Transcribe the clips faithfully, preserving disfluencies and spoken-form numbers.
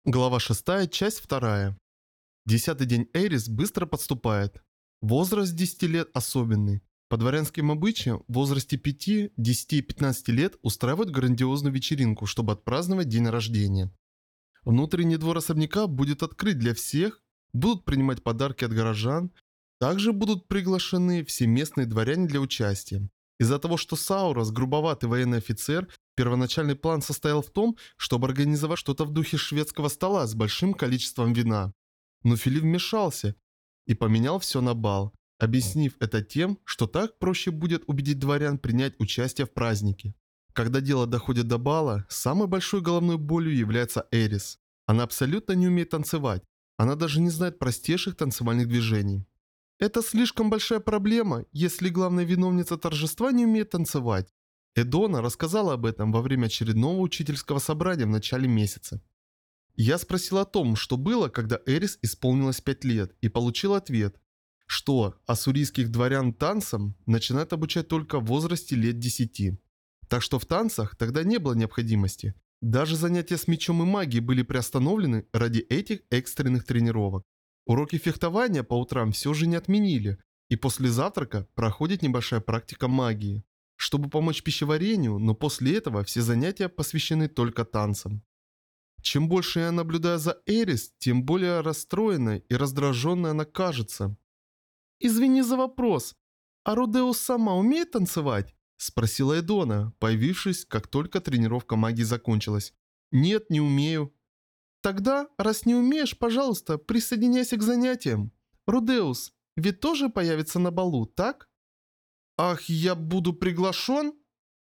Глава шестая, часть вторая. Десятый день Эрис быстро подступает. Возраст десяти лет особенный. По дворянским обычаям, в возрасте пяти, десяти и пятнадцати лет устраивают грандиозную вечеринку, чтобы отпраздновать день рождения. Внутренний двор особняка будет открыт для всех, будут принимать подарки от горожан, также будут приглашены все местные дворяне для участия. Из-за того, что Саурос грубоватый военный офицер, первоначальный план состоял в том, чтобы организовать что-то в духе шведского стола с большим количеством вина. Но Филипп вмешался и поменял все на бал, объяснив это тем, что так проще будет убедить дворян принять участие в празднике. Когда дело доходит до бала, самой большой головной болью является Эрис. Она абсолютно не умеет танцевать, она даже не знает простейших танцевальных движений. Это слишком большая проблема, если главная виновница торжества не умеет танцевать. Эдона рассказала об этом во время очередного учительского собрания в начале месяца. Я спросил о том, что было, когда Эрис исполнилось пять лет, и получил ответ, что ассурийских дворян танцам начинают обучать только в возрасте лет десяти. Так что в танцах тогда не было необходимости. Даже занятия с мечом и магией были приостановлены ради этих экстренных тренировок. Уроки фехтования по утрам все же не отменили, и после завтрака проходит небольшая практика магии, чтобы помочь пищеварению, но после этого все занятия посвящены только танцам. Чем больше я наблюдаю за Эрис, тем более расстроенной и раздраженной она кажется. «Извини за вопрос. А Родеус сама умеет танцевать?» – спросила Эдона, появившись, как только тренировка магии закончилась. «Нет, не умею». «Тогда, раз не умеешь, пожалуйста, присоединяйся к занятиям. Рудеус, ведь тоже появится на балу, так?» «Ах, я буду приглашен?»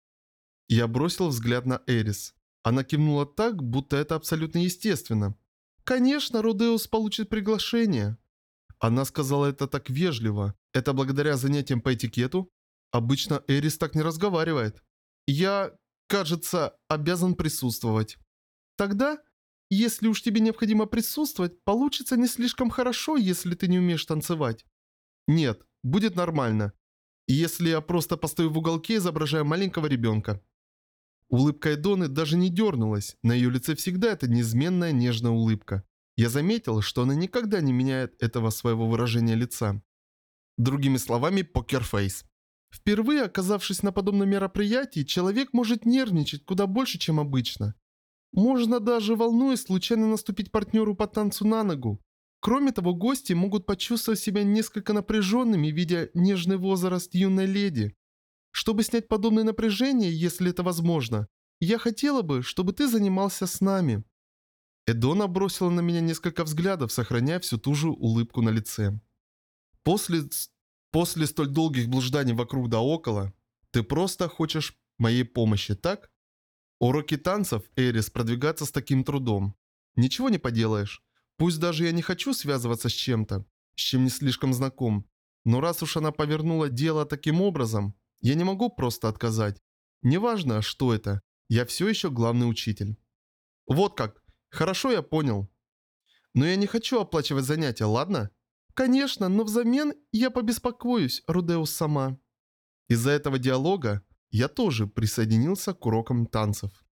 Я бросил взгляд на Эрис. Она кивнула так, будто это абсолютно естественно. «Конечно, Рудеус получит приглашение». Она сказала это так вежливо. Это благодаря занятиям по этикету? Обычно Эрис так не разговаривает. «Я, кажется, обязан присутствовать». «Тогда, если уж тебе необходимо присутствовать, получится не слишком хорошо, если ты не умеешь танцевать». «Нет, будет нормально. Если я просто постою в уголке, изображая маленького ребенка». Улыбка Эдоны даже не дернулась, на ее лице всегда эта неизменная нежная улыбка. Я заметил, что она никогда не меняет этого своего выражения лица. Другими словами, покерфейс. Впервые оказавшись на подобном мероприятии, человек может нервничать куда больше, чем обычно. Можно даже, волнуясь, случайно наступить партнеру по танцу на ногу. Кроме того, гости могут почувствовать себя несколько напряженными, видя нежный возраст юной леди. Чтобы снять подобное напряжение, если это возможно, я хотела бы, чтобы ты занимался с нами». Эдона бросила на меня несколько взглядов, сохраняя всю ту же улыбку на лице. После, после столь долгих блужданий вокруг да около, ты просто хочешь моей помощи, так? Уроки танцев, Эрис, продвигаться с таким трудом. Ничего не поделаешь. Пусть даже я не хочу связываться с чем-то, с чем не слишком знаком, но раз уж она повернула дело таким образом, я не могу просто отказать. Неважно, что это, я все еще главный учитель. Вот как. Хорошо, я понял. Но я не хочу оплачивать занятия, ладно? Конечно, но взамен я побеспокоюсь, Рудеус сама. Из-за этого диалога я тоже присоединился к урокам танцев.